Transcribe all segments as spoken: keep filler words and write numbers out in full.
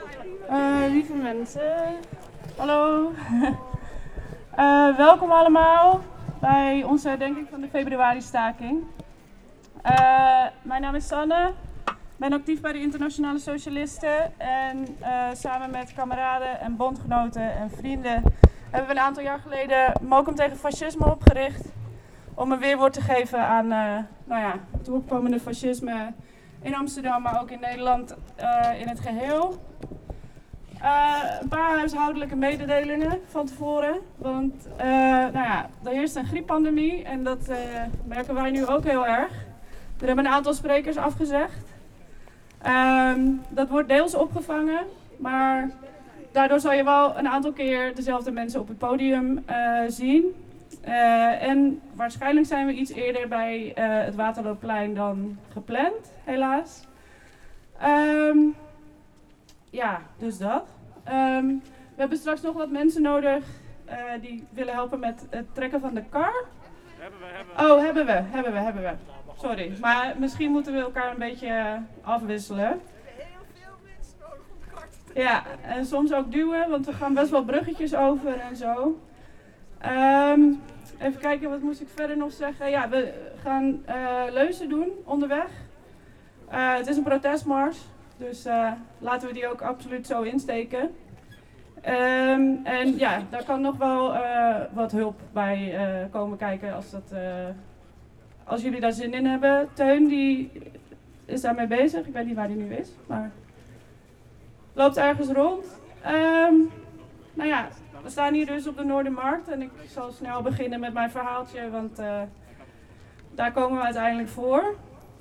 Uh, lieve mensen, hallo. uh, welkom allemaal bij onze herdenking van de februari-staking. Uh, mijn naam is Sanne, ik ben actief bij de Internationale Socialisten en uh, samen met kameraden en bondgenoten en vrienden hebben we een aantal jaar geleden Mokum tegen fascisme opgericht om een weerwoord te geven aan uh, nou ja, het opkomende fascisme in Amsterdam, maar ook in Nederland uh, in het geheel. Uh, een paar huishoudelijke mededelingen van tevoren, want uh, nou ja, er heerst een grieppandemie en dat uh, merken wij nu ook heel erg. Er hebben een aantal sprekers afgezegd. Um, dat wordt deels opgevangen, maar daardoor zal je wel een aantal keer dezelfde mensen op het podium uh, zien. Uh, en waarschijnlijk zijn we iets eerder bij uh, het Waterloopplein dan gepland, helaas. Um, ja, dus dat. Um, we hebben straks nog wat mensen nodig uh, die willen helpen met het trekken van de kar. Hebben we, hebben we. Oh, hebben we, hebben we, hebben we. Sorry, maar misschien moeten we elkaar een beetje afwisselen. Heel veel mensen nodig om de kar te trekken. Ja, en soms ook duwen, want we gaan best wel bruggetjes over en zo. Um, even kijken, wat moest ik verder nog zeggen? Ja, we gaan uh, leuzen doen onderweg. Uh, het is een protestmars, dus uh, laten we die ook absoluut zo insteken. Um, en ja, daar kan nog wel uh, wat hulp bij uh, komen kijken als, dat, uh, als jullie daar zin in hebben. Teun die is daarmee bezig, ik weet niet waar die nu is, maar loopt ergens rond. Um, nou ja, we staan hier dus op de Noordermarkt en ik zal snel beginnen met mijn verhaaltje, want uh, daar komen we uiteindelijk voor.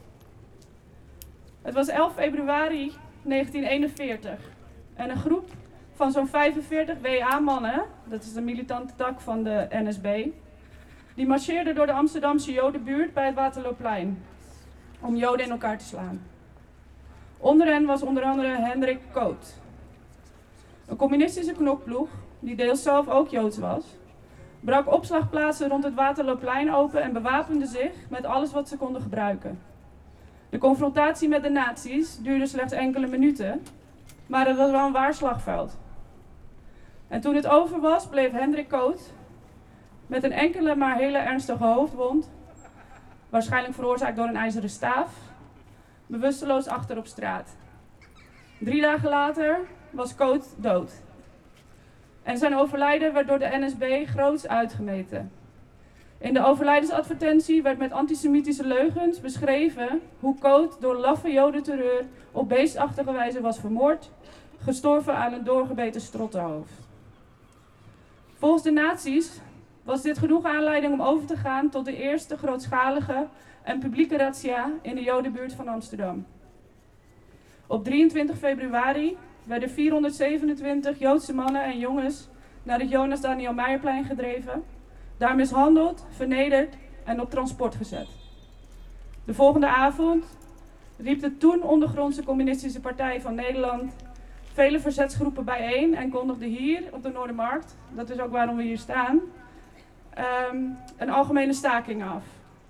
Het was elf februari negentien eenenveertig en een groep van zo'n vijfenveertig W A-mannen, dat is de militante tak van de N S B, die marcheerden door de Amsterdamse Jodenbuurt bij het Waterloopplein om Joden in elkaar te slaan. Onder hen was onder andere Hendrik Koot, een communistische knokploeg die deels zelf ook Joods was, brak opslagplaatsen rond het Waterloopplein open en bewapende zich met alles wat ze konden gebruiken. De confrontatie met de nazi's duurde slechts enkele minuten, maar het was wel een waar slagveld. En toen het over was, bleef Hendrik Koot met een enkele maar hele ernstige hoofdwond, waarschijnlijk veroorzaakt door een ijzeren staaf, bewusteloos achter op straat. Drie dagen later was Koot dood. En zijn overlijden werd door de N S B groots uitgemeten. In de overlijdensadvertentie werd met antisemitische leugens beschreven hoe Koot door laffe jodenterreur op beestachtige wijze was vermoord, gestorven aan een doorgebeten strottenhoofd. Volgens de nazi's was dit genoeg aanleiding om over te gaan tot de eerste grootschalige en publieke razzia in de Jodenbuurt van Amsterdam. Op drieëntwintig februari werden vierhonderdzevenentwintig Joodse mannen en jongens naar het Jonas Daniel Meijerplein gedreven, daar mishandeld, vernederd en op transport gezet. De volgende avond riep de toen ondergrondse Communistische Partij van Nederland vele verzetsgroepen bijeen en kondigde hier op de Noordermarkt, dat is ook waarom we hier staan, um, een algemene staking af.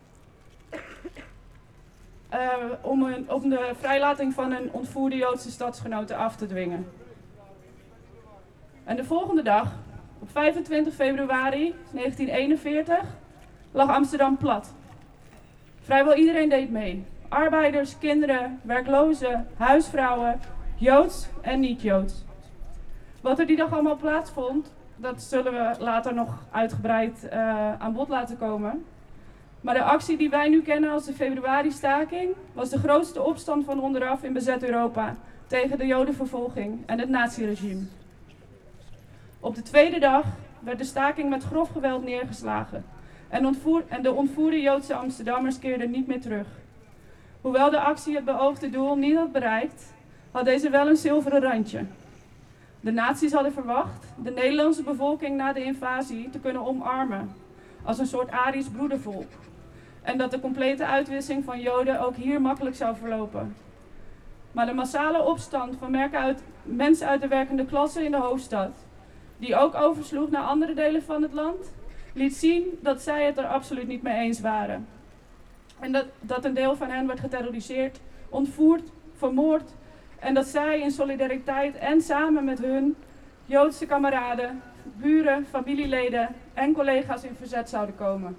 Uh, om, een, om de vrijlating van een ontvoerde Joodse stadsgenoten af te dwingen. En de volgende dag, op vijfentwintig februari negentien eenenveertig, lag Amsterdam plat. Vrijwel iedereen deed mee. Arbeiders, kinderen, werklozen, huisvrouwen, Joods en niet-Joods. Wat er die dag allemaal plaatsvond, dat zullen we later nog uitgebreid uh, aan bod laten komen. Maar de actie die wij nu kennen als de februari-staking was de grootste opstand van onderaf in bezet Europa tegen de Jodenvervolging en het naziregime. Op de tweede dag werd de staking met grof geweld neergeslagen en, ontvoer- en de ontvoerde Joodse Amsterdammers keerden niet meer terug. Hoewel de actie het beoogde doel niet had bereikt, had deze wel een zilveren randje. De nazi's hadden verwacht de Nederlandse bevolking na de invasie te kunnen omarmen als een soort Arisch broedervolk. En dat de complete uitwissing van Joden ook hier makkelijk zou verlopen. Maar de massale opstand van uit, mensen uit de werkende klasse in de hoofdstad, die ook oversloeg naar andere delen van het land, liet zien dat zij het er absoluut niet mee eens waren. En dat, dat een deel van hen werd geterroriseerd, ontvoerd, vermoord En dat zij in solidariteit en samen met hun Joodse kameraden, buren, familieleden en collega's in verzet zouden komen.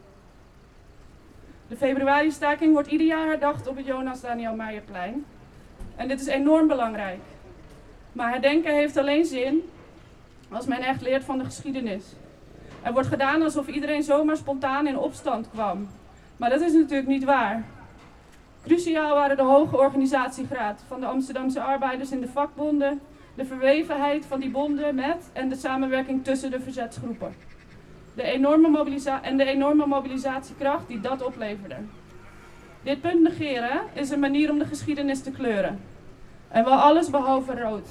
De februari-staking wordt ieder jaar herdacht op het Jonas Daniel Meijerplein. En dit is enorm belangrijk. Maar herdenken heeft alleen zin als men echt leert van de geschiedenis. Er wordt gedaan alsof iedereen zomaar spontaan in opstand kwam. Maar dat is natuurlijk niet waar. Cruciaal waren de hoge organisatiegraad van de Amsterdamse arbeiders in de vakbonden, de verwevenheid van die bonden met en de samenwerking tussen de verzetsgroepen. De enorme mobilisa- en de enorme mobilisatiekracht die dat opleverde. Dit punt negeren is een manier om de geschiedenis te kleuren. En wel alles behalve rood.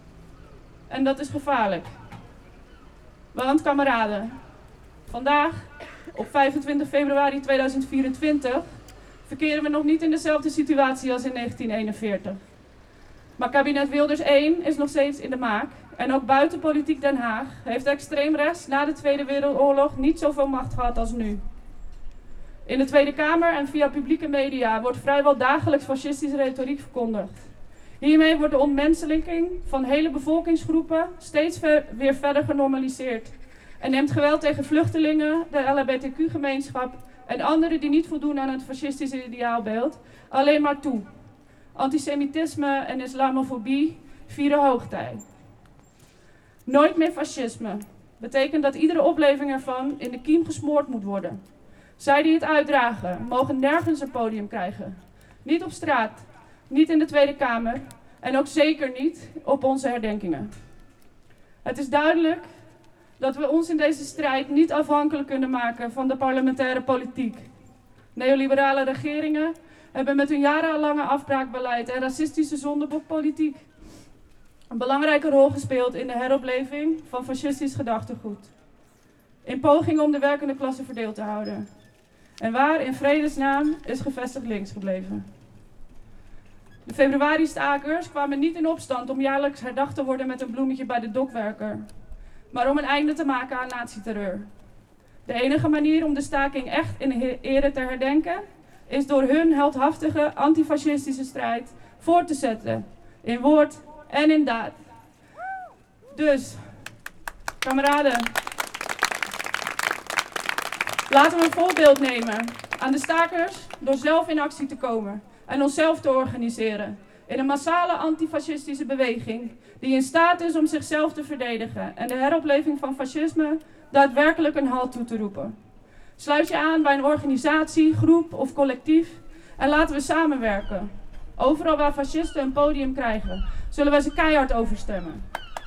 En dat is gevaarlijk. Want kameraden, vandaag, op vijfentwintig februari tweeduizend vierentwintig, verkeren we nog niet in dezelfde situatie als in negentien eenenveertig. Maar kabinet Wilders één is nog steeds in de maak. En ook buiten politiek Den Haag heeft extreemrechts na de Tweede Wereldoorlog niet zoveel macht gehad als nu. In de Tweede Kamer en via publieke media wordt vrijwel dagelijks fascistische retoriek verkondigd. Hiermee wordt de ontmenselijking van hele bevolkingsgroepen steeds ver, weer verder genormaliseerd. En neemt geweld tegen vluchtelingen, de L H B T Q-gemeenschap en anderen die niet voldoen aan het fascistische ideaalbeeld alleen maar toe. Antisemitisme en islamofobie vieren hoogtij. Nooit meer fascisme betekent dat iedere opleving ervan in de kiem gesmoord moet worden. Zij die het uitdragen, mogen nergens een podium krijgen. Niet op straat, niet in de Tweede Kamer en ook zeker niet op onze herdenkingen. Het is duidelijk dat we ons in deze strijd niet afhankelijk kunnen maken van de parlementaire politiek. Neoliberale regeringen hebben met hun jarenlange afbraakbeleid en racistische zondebokpolitiek een belangrijke rol gespeeld in de heropleving van fascistisch gedachtegoed. In pogingen om de werkende klasse verdeeld te houden. En waar in vredesnaam is gevestigd links gebleven. De februari-stakers kwamen niet in opstand om jaarlijks herdacht te worden met een bloemetje bij de dokwerker, maar om een einde te maken aan nazi-terreur. De enige manier om de staking echt in ere te herdenken is door hun heldhaftige antifascistische strijd voort te zetten, in woord en in daad. Dus, kameraden, laten we een voorbeeld nemen aan de stakers door zelf in actie te komen en onszelf te organiseren in een massale antifascistische beweging die in staat is om zichzelf te verdedigen en de heropleving van fascisme daadwerkelijk een halt toe te roepen. Sluit je aan bij een organisatie, groep of collectief en laten we samenwerken. Overal waar fascisten een podium krijgen, zullen wij ze keihard overstemmen.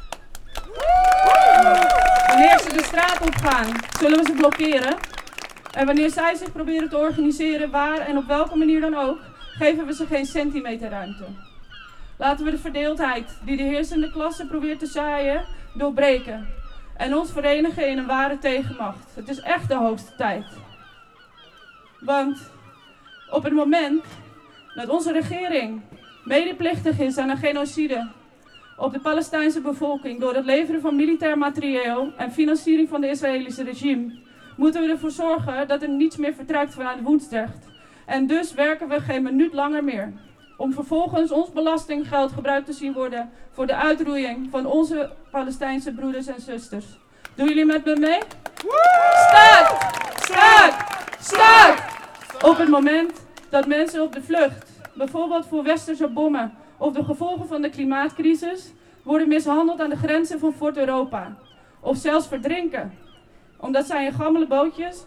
Wanneer ze de straat op gaan, zullen we ze blokkeren. En wanneer zij zich proberen te organiseren, waar en op welke manier dan ook, geven we ze geen centimeter ruimte. Laten we de verdeeldheid die de heersende klasse probeert te zaaien, doorbreken. En ons verenigen in een ware tegenmacht. Het is echt de hoogste tijd. Want op het moment dat onze regering medeplichtig is aan een genocide op de Palestijnse bevolking door het leveren van militair materieel en financiering van het Israëlische regime, moeten we ervoor zorgen dat er niets meer vertrekt vanuit Woensdrecht. En dus werken we geen minuut langer meer. Om vervolgens ons belastinggeld gebruikt te zien worden voor de uitroeiing van onze Palestijnse broeders en zusters. Doen jullie met me mee? Staak! Staak! Staak! Op het moment dat mensen op de vlucht, bijvoorbeeld voor westerse bommen of de gevolgen van de klimaatcrisis, worden mishandeld aan de grenzen van Fort Europa. Of zelfs verdrinken, omdat zij in gammele bootjes...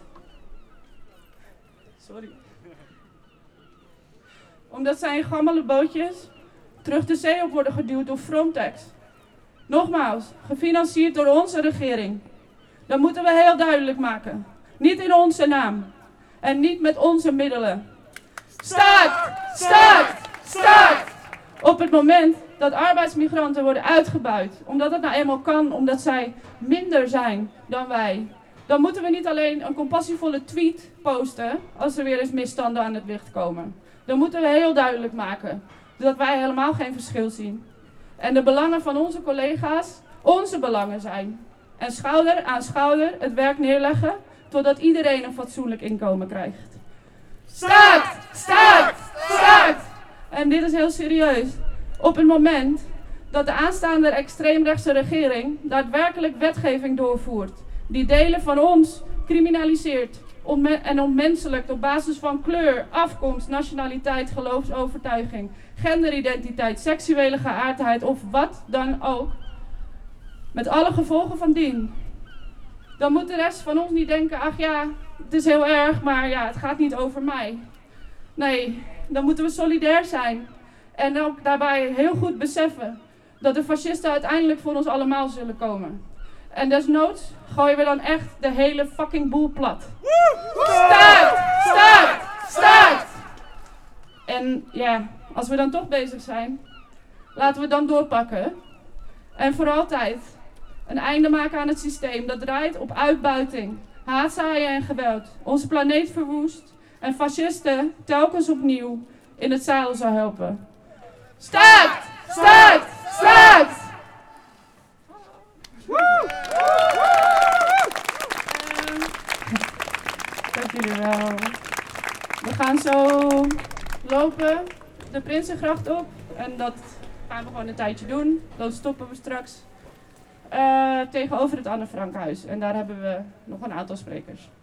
Sorry. Omdat zij in gammele bootjes terug de zee op worden geduwd door Frontex. Nogmaals, gefinancierd door onze regering. Dat moeten we heel duidelijk maken. Niet in onze naam. En niet met onze middelen. Staakt! Staakt! Staakt! Op het moment dat arbeidsmigranten worden uitgebuit, omdat het nou eenmaal kan, omdat zij minder zijn dan wij, dan moeten we niet alleen een compassievolle tweet posten als er weer eens misstanden aan het licht komen. Dan moeten we heel duidelijk maken dat wij helemaal geen verschil zien. En de belangen van onze collega's onze belangen zijn. En schouder aan schouder het werk neerleggen totdat iedereen een fatsoenlijk inkomen krijgt. Staakt! Staakt! Staakt! En dit is heel serieus. Op het moment dat de aanstaande extreemrechtse regering daadwerkelijk wetgeving doorvoert, die delen van ons criminaliseert onme- en onmenselijkt op basis van kleur, afkomst, nationaliteit, geloofsovertuiging, genderidentiteit, seksuele geaardheid of wat dan ook, met alle gevolgen van dien, dan moet de rest van ons niet denken, ach ja, het is heel erg, maar ja, het gaat niet over mij. Nee, dan moeten we solidair zijn en ook daarbij heel goed beseffen dat de fascisten uiteindelijk voor ons allemaal zullen komen. En desnoods gooien we dan echt de hele fucking boel plat. Staakt! Staakt! Staakt! En ja, als we dan toch bezig zijn, laten we dan doorpakken. En voor altijd een einde maken aan het systeem dat draait op uitbuiting, haatzaaien en geweld. Onze planeet verwoest en fascisten telkens opnieuw in het zadel zou helpen. Staakt! Staakt! Staakt! Dank jullie wel. We gaan zo lopen de Prinsengracht op en dat gaan we gewoon een tijdje doen. Dan stoppen we straks uh, tegenover het Anne Frankhuis en daar hebben we nog een aantal sprekers.